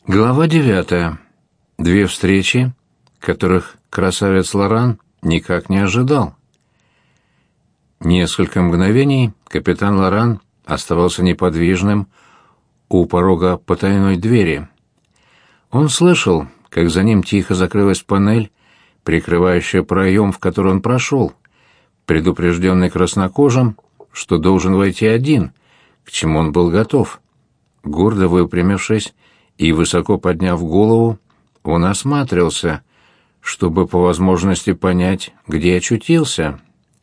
Глава 9. Две встречи, которых красавец Лоран никак не ожидал. Несколько мгновений капитан Лоран оставался неподвижным у порога потайной двери. Он слышал, как за ним тихо закрылась панель, прикрывающая проем, в который он прошел, предупрежденный краснокожим, что должен войти один, к чему он был готов. Гордо выпрямившись и высоко подняв голову, он осматривался, чтобы по возможности понять, где очутился.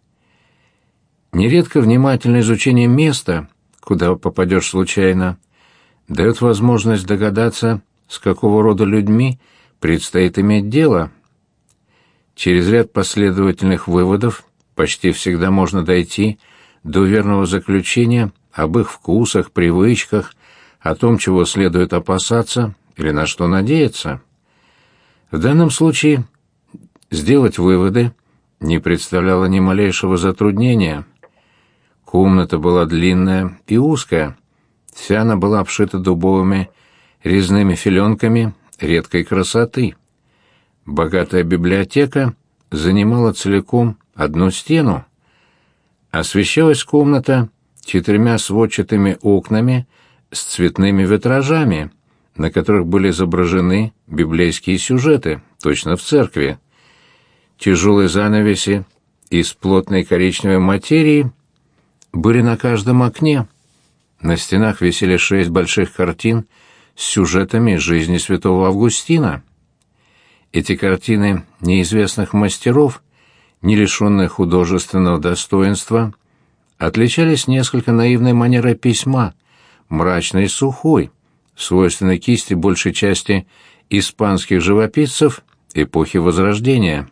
Нередко внимательное изучение места, куда попадешь случайно, дает возможность догадаться, с какого рода людьми предстоит иметь дело. Через ряд последовательных выводов почти всегда можно дойти до верного заключения об их вкусах, привычках, о том, чего следует опасаться или на что надеяться. В данном случае сделать выводы не представляло ни малейшего затруднения. Комната была длинная и узкая, вся она была обшита дубовыми резными филенками редкой красоты. Богатая библиотека занимала целиком одну стену. Освещалась комната 4 сводчатыми окнами с цветными витражами, на которых были изображены библейские сюжеты, точно в церкви. Тяжелые занавеси из плотной коричневой материи были на каждом окне. На стенах висели 6 больших картин с сюжетами из жизни святого Августина. Эти картины неизвестных мастеров, не лишенные художественного достоинства, отличались несколько наивной манерой письма, мрачной и сухой, свойственной кисти большей части испанских живописцев эпохи Возрождения.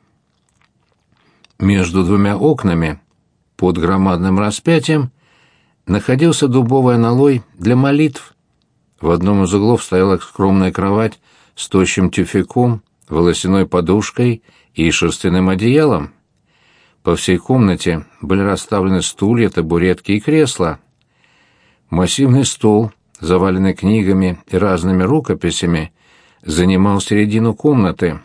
Между 2 окнами, под громадным распятием, находился дубовый аналой для молитв. В одном из углов стояла скромная кровать с тощим тюфяком, волосяной подушкой и шерстяным одеялом. По всей комнате были расставлены стулья, табуретки и кресла. Массивный стол, заваленный книгами и разными рукописями, занимал середину комнаты.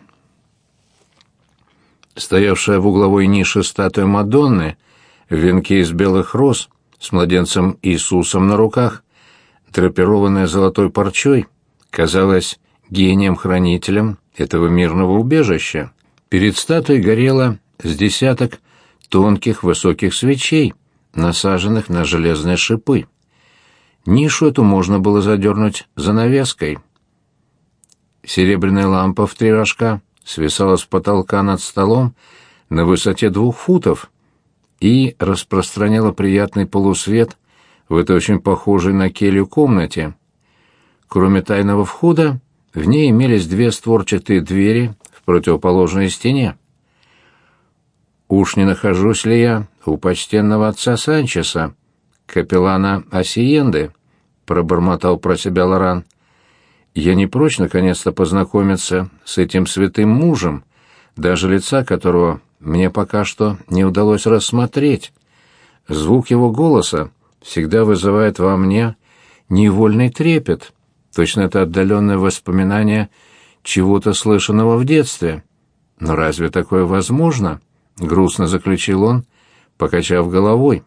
Стоявшая в угловой нише статуя Мадонны в венке из белых роз с младенцем Иисусом на руках, драпированная золотой парчой, казалась гением-хранителем этого мирного убежища. Перед статуей горело с десяток тонких высоких свечей, насаженных на железные шипы. Нишу эту можно было задернуть занавеской. Серебряная лампа в 3 рожка свисала с потолка над столом на высоте 2 футов и распространяла приятный полусвет в этой очень похожей на келью комнате. Кроме тайного входа, в ней имелись 2 створчатые двери в противоположной стене. «Уж не нахожусь ли я у почтенного отца Санчеса, капеллана Асиенды?» — пробормотал про себя Лоран. «Я не прочь наконец-то познакомиться с этим святым мужем, даже лица которого мне пока что не удалось рассмотреть. Звук его голоса всегда вызывает во мне невольный трепет, точно это отдаленное воспоминание чего-то слышанного в детстве. Но разве такое возможно?» — грустно заключил он, покачав головой.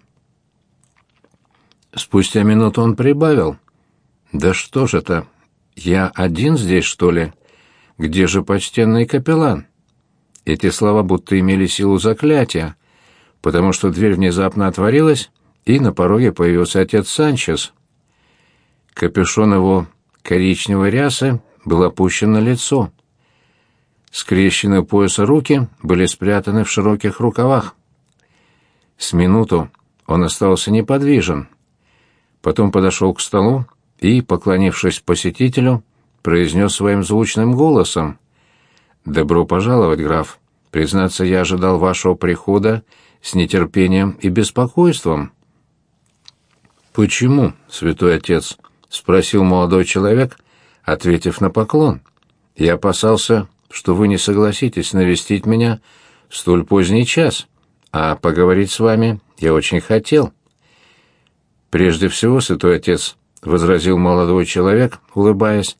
Спустя минуту он прибавил. «Да что ж это? Я один здесь, что ли? Где же почтенный капеллан?» Эти слова будто имели силу заклятия, потому что дверь внезапно отворилась, и на пороге появился отец Санчес. Капюшон его коричневой рясы был опущен на лицо. Скрещенные у пояса руки были спрятаны в широких рукавах. С минуту он остался неподвижен. Потом подошел к столу и, поклонившись посетителю, произнес своим звучным голосом: «Добро пожаловать, граф. Признаться, я ожидал вашего прихода с нетерпением и беспокойством». «Почему, святой отец?» — спросил молодой человек, ответив на поклон. «Я опасался, что вы не согласитесь навестить меня в столь поздний час, а поговорить с вами я очень хотел». «Прежде всего, святой отец», — возразил молодой человек, улыбаясь,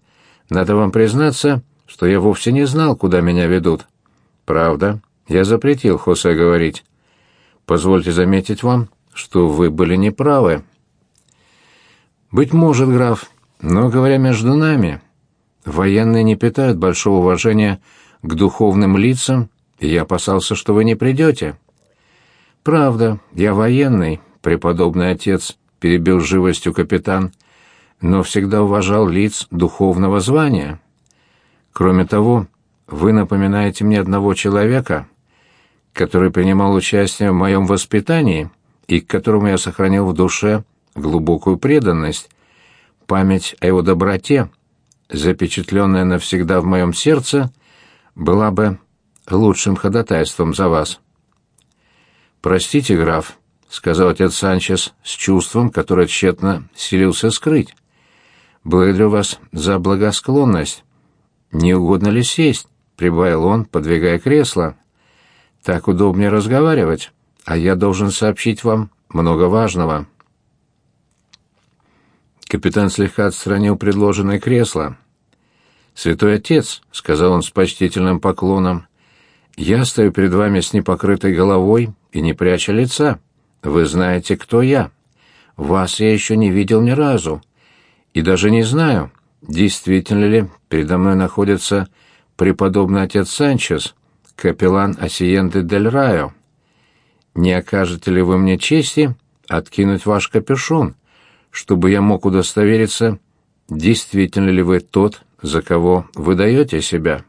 Надо вам признаться, что я вовсе не знал, куда меня ведут. Правда, я запретил Хосе говорить. Позвольте заметить вам, что вы были неправы. Быть может, граф, но, говоря между нами, военные не питают большого уважения к духовным лицам, и я опасался, что вы не придете. Правда, я военный, преподобный отец, перебил с живостью капитан, но всегда уважал лиц духовного звания. Кроме того, вы напоминаете мне одного человека, который принимал участие в моем воспитании и к которому я сохранил в душе глубокую преданность. Память о его доброте, запечатленная навсегда в моем сердце, была бы лучшим ходатайством за вас. «Простите, граф», — сказал отец Санчес с чувством, которое тщетно силился скрыть. «Благодарю вас за благосклонность. Не угодно ли сесть?» — прибавил он, подвигая кресло. «Так удобнее разговаривать, а я должен сообщить вам много важного». Капитан слегка отстранил предложенное кресло. «Святой отец», — сказал он с почтительным поклоном, — «я стою перед вами с непокрытой головой и не пряча лица. Вы знаете, кто я. Вас я еще не видел ни разу. И даже не знаю, действительно ли передо мной находится преподобный отец Санчес, капеллан Асиенты дель Райо. Не окажете ли вы мне чести откинуть ваш капюшон, чтобы я мог удостовериться, действительно ли вы тот, за кого выдаете себя?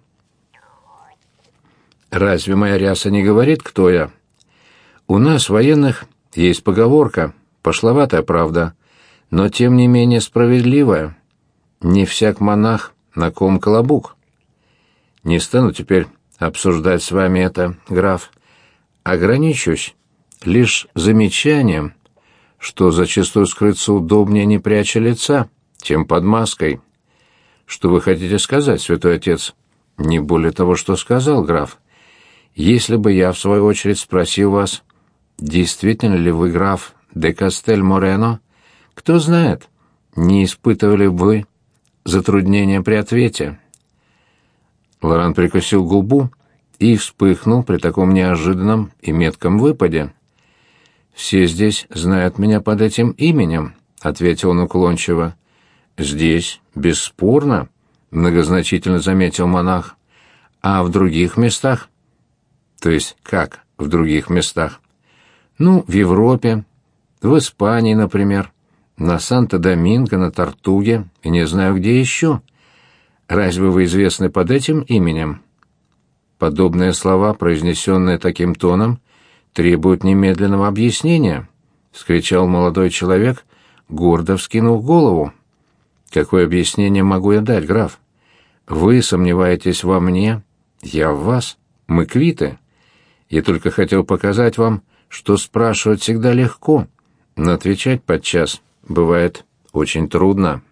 Разве моя ряса не говорит, кто я? У нас, военных, есть поговорка, пошловатая, правда, но тем не менее справедливая. Не всяк монах, на ком колобук. Не стану теперь обсуждать с вами это, граф. Ограничусь лишь замечанием, что зачастую скрыться удобнее, не пряча лица, чем под маской. Что вы хотите сказать, святой отец? Не более того, что сказал граф. Если бы я, в свою очередь, спросил вас, действительно ли вы граф де Кастель-Морено, кто знает, не испытывали бы вы затруднения при ответе. Лоран прикусил губу и вспыхнул при таком неожиданном и метком выпаде. «Все здесь знают меня под этим именем», — ответил он уклончиво. «Здесь, бесспорно», — многозначительно заметил монах. «А в других местах?» «То есть как в других местах?» «Ну, в Европе, в Испании, например, на Санто-Доминго, на Тортуге и не знаю где еще. Разве вы известны под этим именем?» Подобные слова, произнесенные таким тоном, требуют немедленного объяснения, — вскричал молодой человек, гордо вскинув голову. «Какое объяснение могу я дать, граф? Вы сомневаетесь во мне, я в вас, мы квиты. Я только хотел показать вам, что спрашивать всегда легко, но отвечать подчас бывает очень трудно».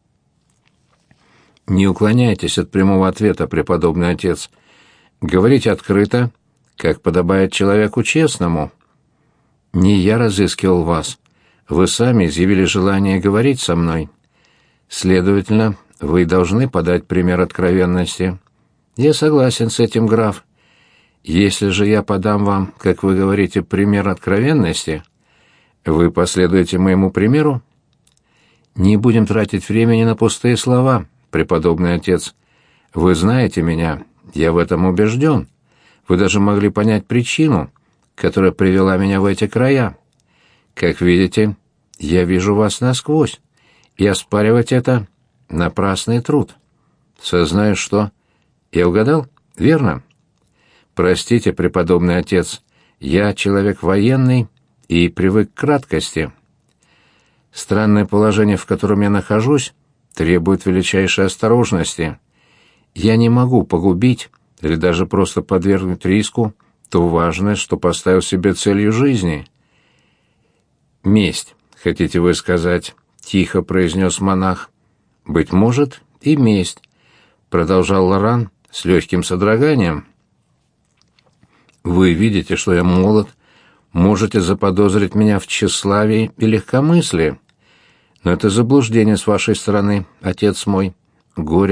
«Не уклоняйтесь от прямого ответа, преподобный отец. Говорите открыто, как подобает человеку честному. Не я разыскивал вас. Вы сами изъявили желание говорить со мной. Следовательно, вы должны подать пример откровенности. Я согласен с этим, граф. Если же я подам вам, как вы говорите, пример откровенности, вы последуете моему примеру? Не будем тратить времени на пустые слова, преподобный отец. Вы знаете меня, я в этом убежден. Вы даже могли понять причину, которая привела меня в эти края. Как видите, я вижу вас насквозь, и оспаривать это — напрасный труд. Сознаю, что... Я угадал? Верно? Простите, преподобный отец, я человек военный и привык к краткости. Странное положение, в котором я нахожусь, требует величайшей осторожности. Я не могу погубить или даже просто подвергнуть риску то важное, что поставил себе целью жизни. «Месть, хотите вы сказать?» — тихо произнес монах. «Быть может, и месть», — продолжал Лоран с легким содроганием. «Вы видите, что я молод, можете заподозрить меня в тщеславии и легкомыслии. Но это заблуждение с вашей стороны, отец мой. Горе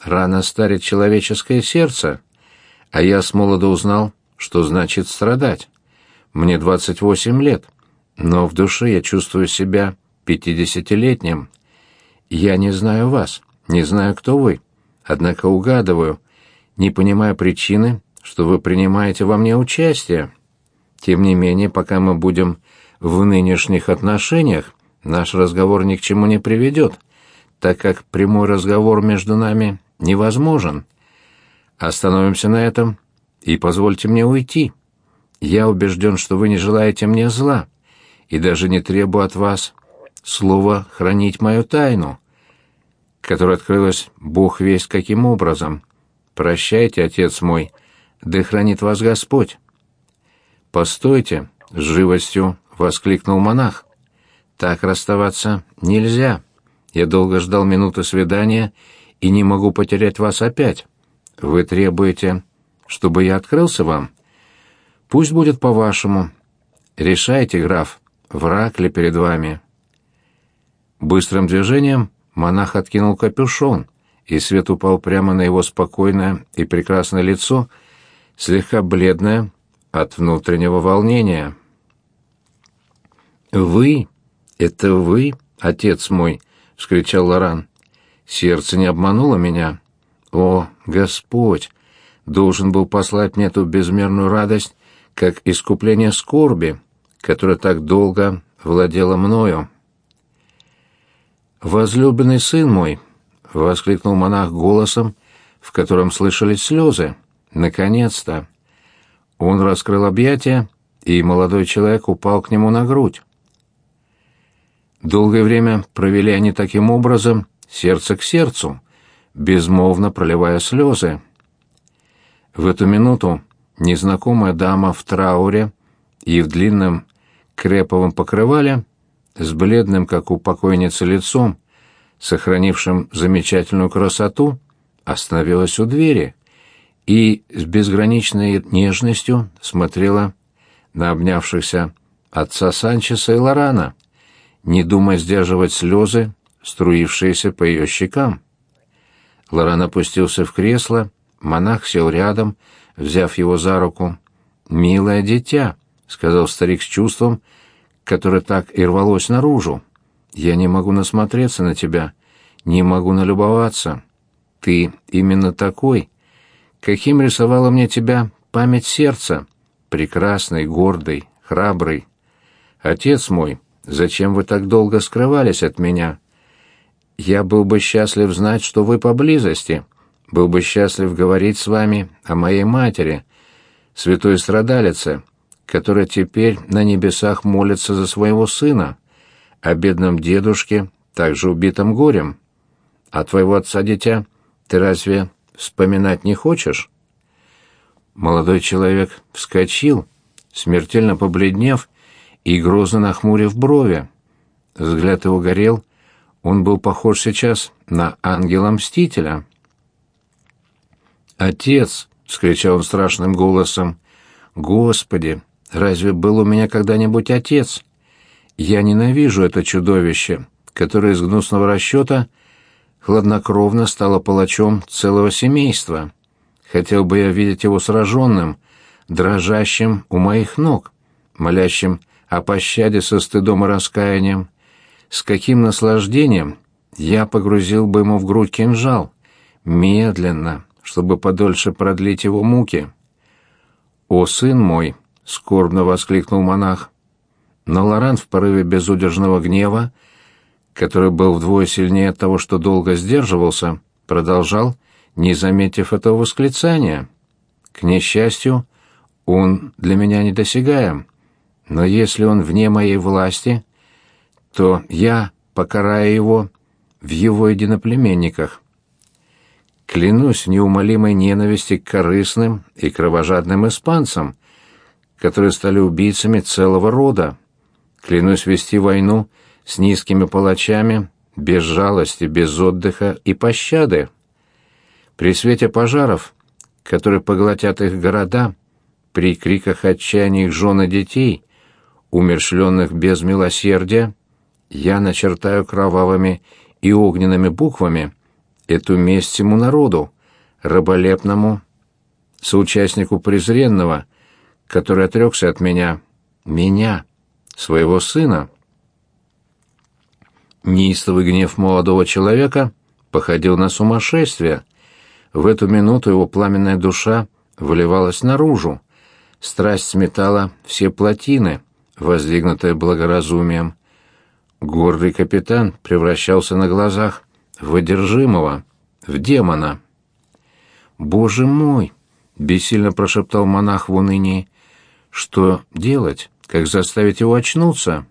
рано старит человеческое сердце, а я смолоду узнал, что значит страдать. Мне 28 лет, но в душе я чувствую себя 50-летним. Я не знаю вас, не знаю, кто вы, однако угадываю, не понимая причины, что вы принимаете во мне участие. Тем не менее, пока мы будем в нынешних отношениях, наш разговор ни к чему не приведет, так как прямой разговор между нами невозможен. Остановимся на этом и позвольте мне уйти. Я убежден, что вы не желаете мне зла, и даже не требую от вас слова хранить мою тайну, которая открылась Бог весть каким образом. Прощайте, отец мой, да хранит вас Господь. «Постойте!» — с живостью воскликнул монах. «Так расставаться нельзя. Я долго ждал минуты свидания и не могу потерять вас опять. Вы требуете, чтобы я открылся вам? Пусть будет по-вашему. Решайте, граф, враг ли перед вами?» Быстрым движением монах откинул капюшон, и свет упал прямо на его спокойное и прекрасное лицо, слегка бледное от внутреннего волнения. «Вы? Это вы, отец мой?» — вскричал Лоран. «Сердце не обмануло меня. О, Господь! Должен был послать мне эту безмерную радость, как искупление скорби, которая так долго владела мною». «Возлюбленный сын мой!» — воскликнул монах голосом, в котором слышались слезы. «Наконец-то!» Он раскрыл объятия, и молодой человек упал к нему на грудь. Долгое время провели они таким образом, сердце к сердцу, безмолвно проливая слезы. В эту минуту незнакомая дама в трауре и в длинном креповом покрывале, с бледным, как у покойницы, лицом, сохранившим замечательную красоту, остановилась у двери и с безграничной нежностью смотрела на обнявшихся отца Санчеса и Лорана, не думая сдерживать слезы, струившиеся по ее щекам. Лоран опустился в кресло, монах сел рядом, взяв его за руку. «Милое дитя», — сказал старик с чувством, которое так и рвалось наружу, — «я не могу насмотреться на тебя, не могу налюбоваться. Ты именно такой, каким рисовала мне тебя память сердца, прекрасный, гордый, храбрый. Отец мой, зачем вы так долго скрывались от меня? Я был бы счастлив знать, что вы поблизости, был бы счастлив говорить с вами о моей матери, святой страдалице, которая теперь на небесах молится за своего сына, о бедном дедушке, также убитом горем. А твоего отца, дитя, ты разве вспоминать не хочешь?» Молодой человек вскочил, смертельно побледнев и грозно нахмурив брови. Взгляд его горел, он был похож сейчас на ангела-мстителя. «Отец!» — вскричал он страшным голосом. «Господи, разве был у меня когда-нибудь отец? Я ненавижу это чудовище, которое из гнусного расчета хладнокровно стало палачом целого семейства. Хотел бы я видеть его сраженным, дрожащим у моих ног, молящим о пощаде со стыдом и раскаянием. С каким наслаждением я погрузил бы ему в грудь кинжал, медленно, чтобы подольше продлить его муки». «О, сын мой!» — скорбно воскликнул монах. Но Лоран в порыве безудержного гнева, который был вдвое сильнее от того, что долго сдерживался, продолжал, не заметив этого восклицания. «К несчастью, он для меня недосягаем, но если он вне моей власти, то я покараю его в его единоплеменниках. Клянусь в неумолимой ненависти к корыстным и кровожадным испанцам, которые стали убийцами целого рода. Клянусь вести войну с низкими палачами, без жалости, без отдыха и пощады. При свете пожаров, которые поглотят их города, при криках отчаяния их жен и детей, умерщвленных без милосердия, я начертаю кровавыми и огненными буквами эту месть всему народу, раболепному соучастнику презренного, который отрекся от меня, своего сына. Неистовый гнев молодого человека походил на сумасшествие. В эту минуту его пламенная душа выливалась наружу. Страсть сметала все плотины, воздвигнутые благоразумием. Гордый капитан превращался на глазах в одержимого, в демона. «Боже мой!» — бессильно прошептал монах в унынии. «Что делать? Как заставить его очнуться?»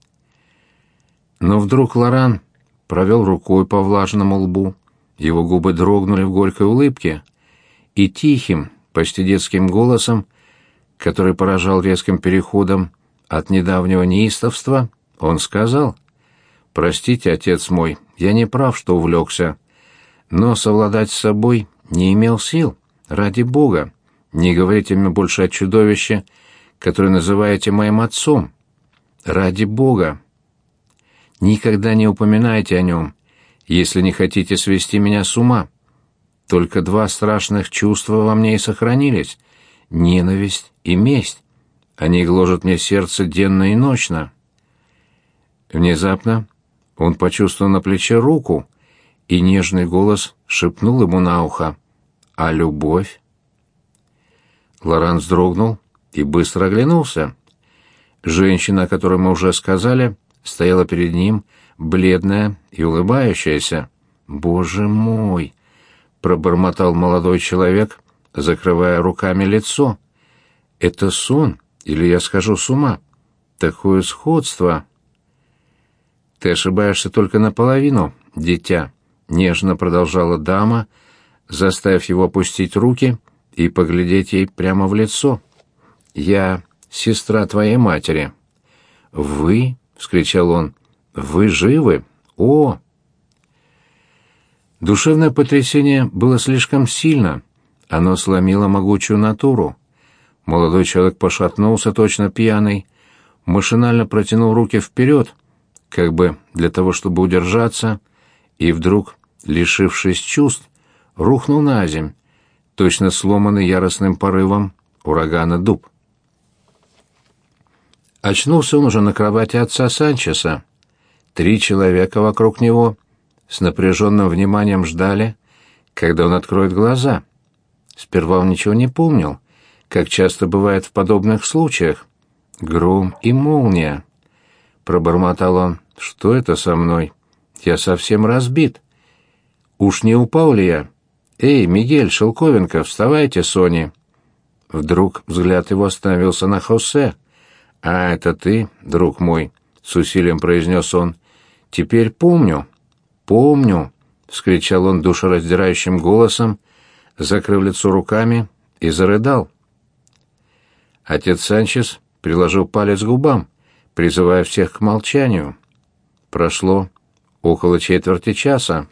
Но вдруг Лоран провел рукой по влажному лбу. Его губы дрогнули в горькой улыбке, и тихим, почти детским голосом, который поражал резким переходом от недавнего неистовства, он сказал: «Простите, отец мой, я не прав, что увлекся, но совладать с собой не имел сил. Ради Бога, не говорите мне больше о чудовище, которое называете моим отцом. Ради Бога. Никогда не упоминайте о нем, если не хотите свести меня с ума. Только два страшных чувства во мне и сохранились — ненависть и месть. Они гложат мне сердце денно и ночно». Внезапно он почувствовал на плече руку, и нежный голос шепнул ему на ухо: «А любовь?» Лоран вздрогнул и быстро оглянулся. Женщина, о которой мы уже сказали, стояла перед ним, бледная и улыбающаяся. «Боже мой!» — пробормотал молодой человек, закрывая руками лицо. «Это сон, или я схожу с ума? Такое сходство!» «Ты ошибаешься только наполовину, дитя», — нежно продолжала дама, заставив его опустить руки и поглядеть ей прямо в лицо. «Я сестра твоей матери». «Вы?» — вскричал он. «Вы живы? О!» Душевное потрясение было слишком сильно. Оно сломило могучую натуру. Молодой человек пошатнулся, точно пьяный, машинально протянул руки вперед, как бы для того, чтобы удержаться, и вдруг, лишившись чувств, рухнул на земь, точно сломанный яростным порывом урагана дуб. Очнулся он уже на кровати отца Санчеса. 3 человека вокруг него с напряженным вниманием ждали, когда он откроет глаза. Сперва он ничего не помнил, как часто бывает в подобных случаях. «Гром и молния», — пробормотал он. «Что это со мной? Я совсем разбит. Уж не упал ли я? Эй, Мигель, Шелковенко, вставайте, Сони!» Вдруг взгляд его остановился на Хосе. «А, это ты, друг мой?» — с усилием произнес он. «Теперь помню, помню!» — вскричал он душераздирающим голосом, закрыв лицо руками, и зарыдал. Отец Санчес приложил палец к губам, призывая всех к молчанию. Прошло около четверти часа.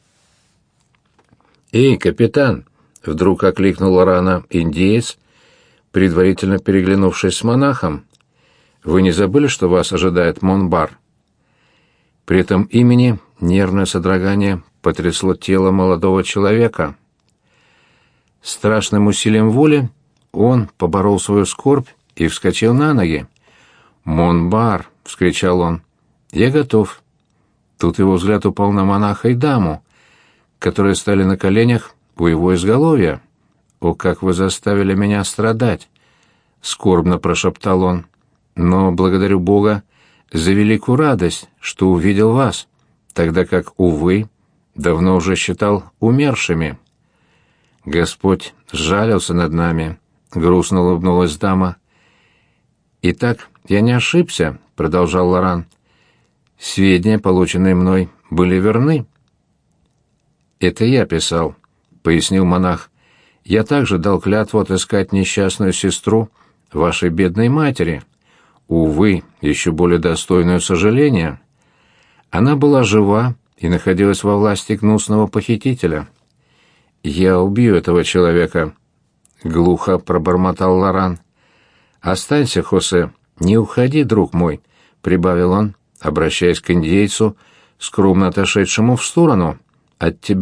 «Эй, капитан!» — вдруг окликнул Лорана индеец, предварительно переглянувшись с монахом. «Вы не забыли, что вас ожидает Монбар?» При этом имени нервное содрогание потрясло тело молодого человека. Страшным усилием воли он поборол свою скорбь и вскочил на ноги. «Монбар!» — вскричал он. «Я готов». Тут его взгляд упал на монаха и даму, которые стали на коленях у его изголовья. «О, как вы заставили меня страдать!» — скорбно прошептал он. «Но благодарю Бога за великую радость, что увидел вас, тогда как, увы, давно уже считал умершими». «Господь сжалился над нами», — грустно улыбнулась дама. «Итак, я не ошибся», — продолжал Лоран. «Сведения, полученные мной, были верны». «Это я писал», — пояснил монах. «Я также дал клятву отыскать несчастную сестру вашей бедной матери. Увы, еще более достойную сожаления. Она была жива и находилась во власти гнусного похитителя». «Я убью этого человека», — глухо пробормотал Лоран. «Останься, Хосе, не уходи, друг мой», — прибавил он, обращаясь к индейцу, скромно отошедшему в сторону. «От тебя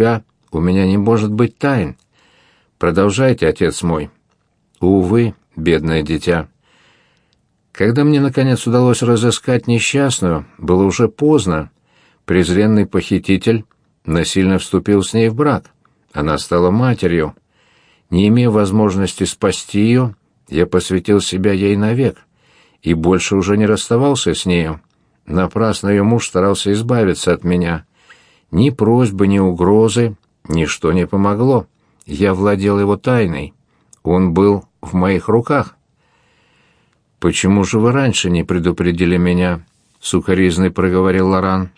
у меня не может быть тайн. Продолжайте, отец мой. Увы, бедное дитя. Когда мне, наконец, удалось разыскать несчастную, было уже поздно. Презренный похититель насильно вступил с ней в брак. Она стала матерью. Не имея возможности спасти ее, я посвятил себя ей навек и больше уже не расставался с нею. Напрасно ее муж старался избавиться от меня. Ни просьбы, ни угрозы, ничто не помогло. Я владел его тайной. Он был в моих руках. «Почему же вы раньше не предупредили меня?» — сукоризной проговорил Лоран.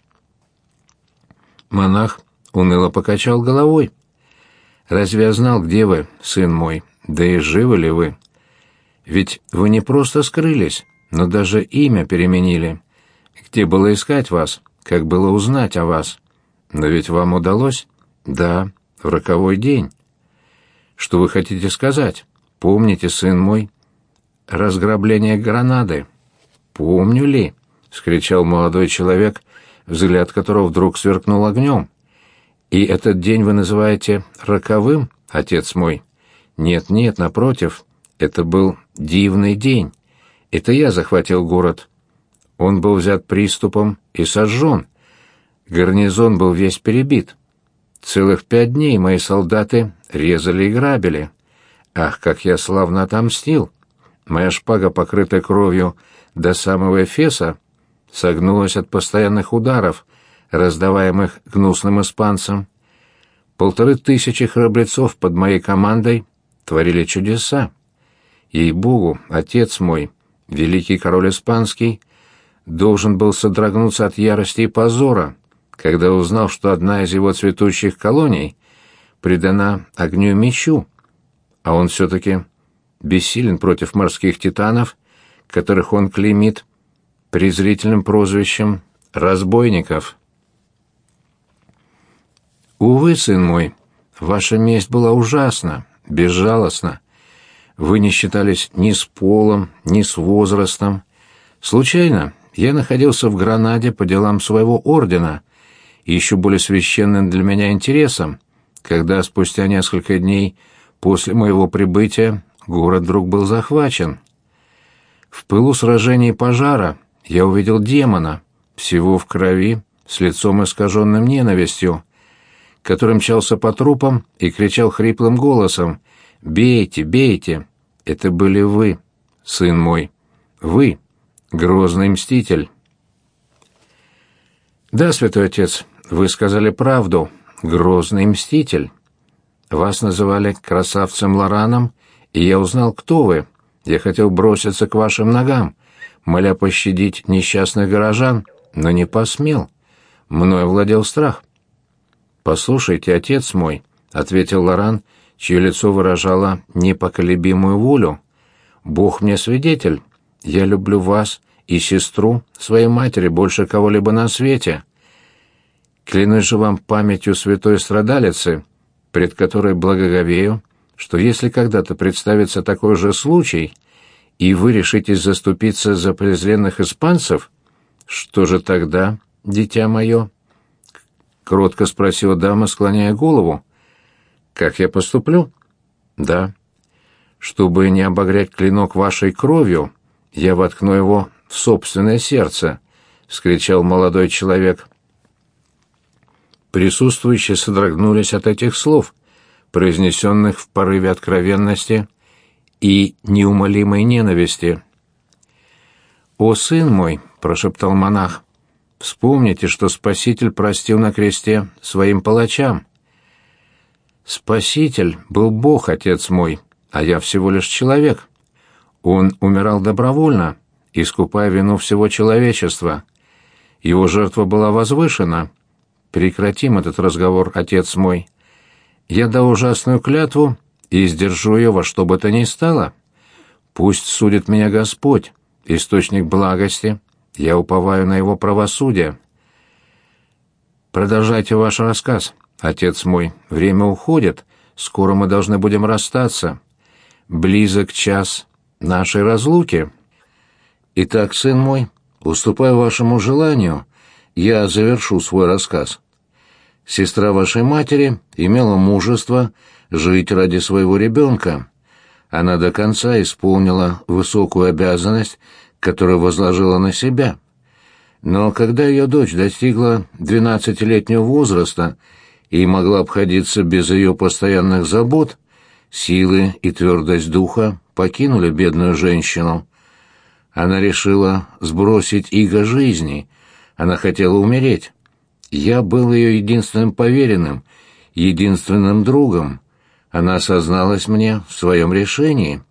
Монах уныло покачал головой. «Разве я знал, где вы, сын мой? Да и живы ли вы? Ведь вы не просто скрылись, но даже имя переменили. Где было искать вас? Как было узнать о вас? Но ведь вам удалось? Да, в роковой день. Что вы хотите сказать? Помните, сын мой, разграбление Гранады?» «Помню ли?» — вскричал молодой человек, взгляд которого вдруг сверкнул огнем. «И этот день вы называете роковым, отец мой?» «Нет, нет, напротив, это был дивный день. Это я захватил город. Он был взят приступом и сожжен. Гарнизон был весь перебит. Целых 5 дней мои солдаты резали и грабили. Ах, как я славно отомстил! Моя шпага, покрытая кровью до самого Эфеса, согнулась от постоянных ударов, раздаваемых гнусным испанцам. 1500 храбрецов под моей командой творили чудеса. Ей-богу, отец мой, великий король испанский, должен был содрогнуться от ярости и позора, когда узнал, что одна из его цветущих колоний предана огню и мечу, а он все-таки бессилен против морских титанов, которых он клеймит презрительным прозвищем «разбойников». Увы, сын мой, ваша месть была ужасна, безжалостна. Вы не считались ни с полом, ни с возрастом. Случайно я находился в Гранаде по делам своего ордена, и еще более священным для меня интересом, когда спустя несколько дней после моего прибытия город вдруг был захвачен. В пылу сражения и пожара я увидел демона, всего в крови, с лицом искаженным ненавистью, который мчался по трупам и кричал хриплым голосом: «Бейте, бейте!» Это были вы, сын мой, вы, грозный мститель. Да, святой отец, вы сказали правду, грозный мститель. Вас называли красавцем Лораном, и я узнал, кто вы. Я хотел броситься к вашим ногам, моля пощадить несчастных горожан, но не посмел. Мною владел страх. «Послушайте, отец мой», — ответил Лоран, чье лицо выражало непоколебимую волю, — «Бог мне свидетель, я люблю вас и сестру своей матери больше кого-либо на свете. Клянусь же вам памятью святой страдалицы, пред которой благоговею, что если когда-то представится такой же случай, и вы решитесь заступиться за презренных испанцев, что же тогда, дитя мое?» — кротко спросила дама, склоняя голову. «Как я поступлю?» «Да. Чтобы не обогрять клинок вашей кровью, я воткну его в собственное сердце», — вскричал молодой человек. Присутствующие содрогнулись от этих слов, произнесенных в порыве откровенности и неумолимой ненависти. «О, сын мой!» — прошептал монах. «Вспомните, что Спаситель простил на кресте своим палачам. Спаситель был Бог, отец мой, а я всего лишь человек. Он умирал добровольно, искупая вину всего человечества. Его жертва была возвышена. Прекратим этот разговор, отец мой. Я дал ужасную клятву и сдержу ее во что бы то ни стало. Пусть судит меня Господь, источник благости. Я уповаю на его правосудие. Продолжайте ваш рассказ, отец мой. Время уходит, скоро мы должны будем расстаться. Близок час нашей разлуки. Итак, сын мой, уступая вашему желанию, я завершу свой рассказ. Сестра вашей матери имела мужество жить ради своего ребенка. Она до конца исполнила высокую обязанность, которую возложила на себя. Но когда ее дочь достигла 12-летнего возраста и могла обходиться без ее постоянных забот, силы и твердость духа покинули бедную женщину. Она решила сбросить иго жизни. Она хотела умереть. Я был ее единственным поверенным, единственным другом. Она созналась мне в своем решении.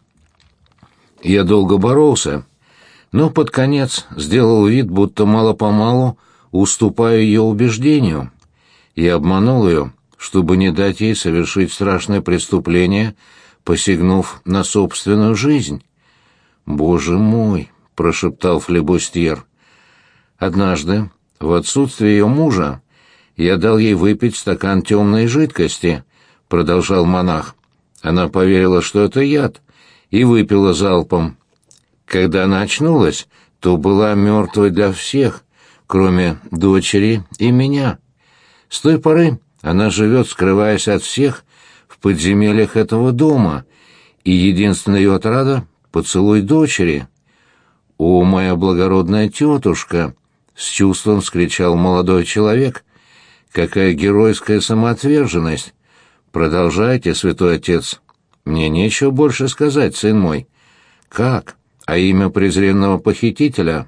Я долго боролся, но под конец сделал вид, будто мало-помалу уступаю ее убеждению. Я обманул ее, чтобы не дать ей совершить страшное преступление, посягнув на собственную жизнь. «Боже мой!» — прошептал флебустьер. «Однажды, в отсутствие ее мужа, я дал ей выпить стакан темной жидкости», — продолжал монах. Она поверила, что это яд, и выпила залпом. Когда она очнулась, то была мертвой для всех, кроме дочери и меня. С той поры она живет, скрываясь от всех, в подземельях этого дома, и единственная ее отрада — поцелуй дочери. «О, моя благородная тетушка!» — с чувством вскричал молодой человек. «Какая геройская самоотверженность! Продолжайте, святой отец. Мне нечего больше сказать, сын мой. Как? А имя презренного похитителя?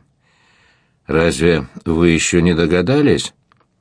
Разве вы еще не догадались?»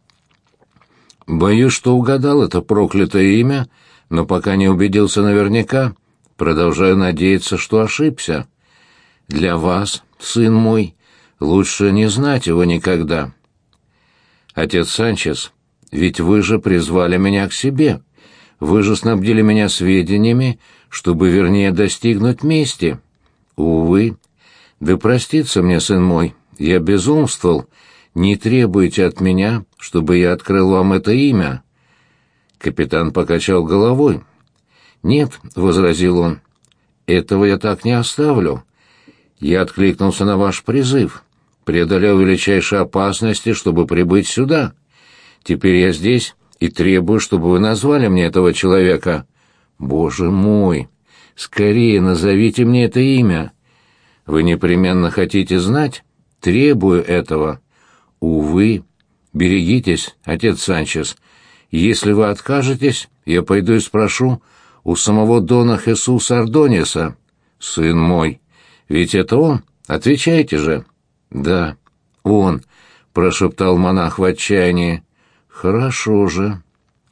«Боюсь, что угадал это проклятое имя, но пока не убедился наверняка. Продолжаю надеяться, что ошибся. Для вас, сын мой, лучше не знать его никогда. Отец Санчес, ведь вы же призвали меня к себе. Вы же снабдили меня сведениями, чтобы вернее достигнуть мести. Увы, да простится мне, сын мой, я безумствовал. Не требуйте от меня, чтобы я открыл вам это имя». Капитан покачал головой. «Нет», — возразил он, — «этого я так не оставлю. Я откликнулся на ваш призыв, преодолел величайшие опасности, чтобы прибыть сюда. Теперь я здесь и требую, чтобы вы назвали мне этого человека. Боже мой, скорее назовите мне это имя. Вы непременно хотите знать? Требую этого. Увы, берегитесь, отец Санчес. Если вы откажетесь, я пойду и спрошу у самого Дона Хесуса Ордонеса. Сын мой, ведь это он? Отвечайте же». «Да, он», — прошептал монах в отчаянии. «Хорошо же».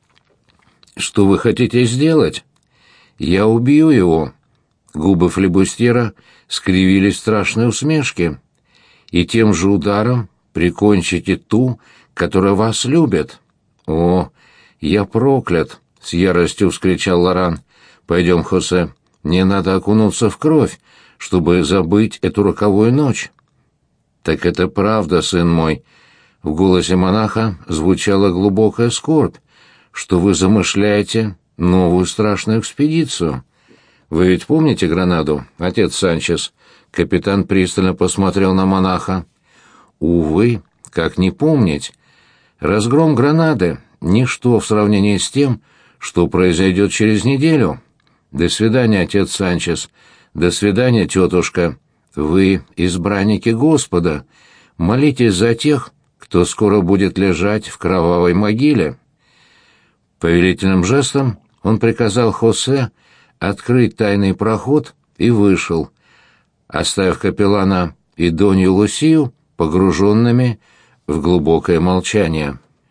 «Что вы хотите сделать?» «Я убью его». Губы флебустьера скривились в страшной усмешке. «И тем же ударом прикончите ту, которая вас любит». «О, я проклят!» — с яростью вскричал Лоран. «Пойдем, Хосе, мне надо окунуться в кровь, чтобы забыть эту роковую ночь». «Так это правда, сын мой». В голосе монаха звучала глубокая скорбь, что вы замышляете новую страшную экспедицию. Вы ведь помните Гранаду, отец Санчес?» Капитан пристально посмотрел на монаха. «Увы, как не помнить? Разгром Гранады — ничто в сравнении с тем, что произойдет через неделю. До свидания, отец Санчес. До свидания, тетушка. Вы избранники Господа. Молитесь за тех, кто скоро будет лежать в кровавой могиле». Повелительным жестом он приказал Хосе открыть тайный проход и вышел, оставив капеллана и Донью Лусию погруженными в глубокое молчание.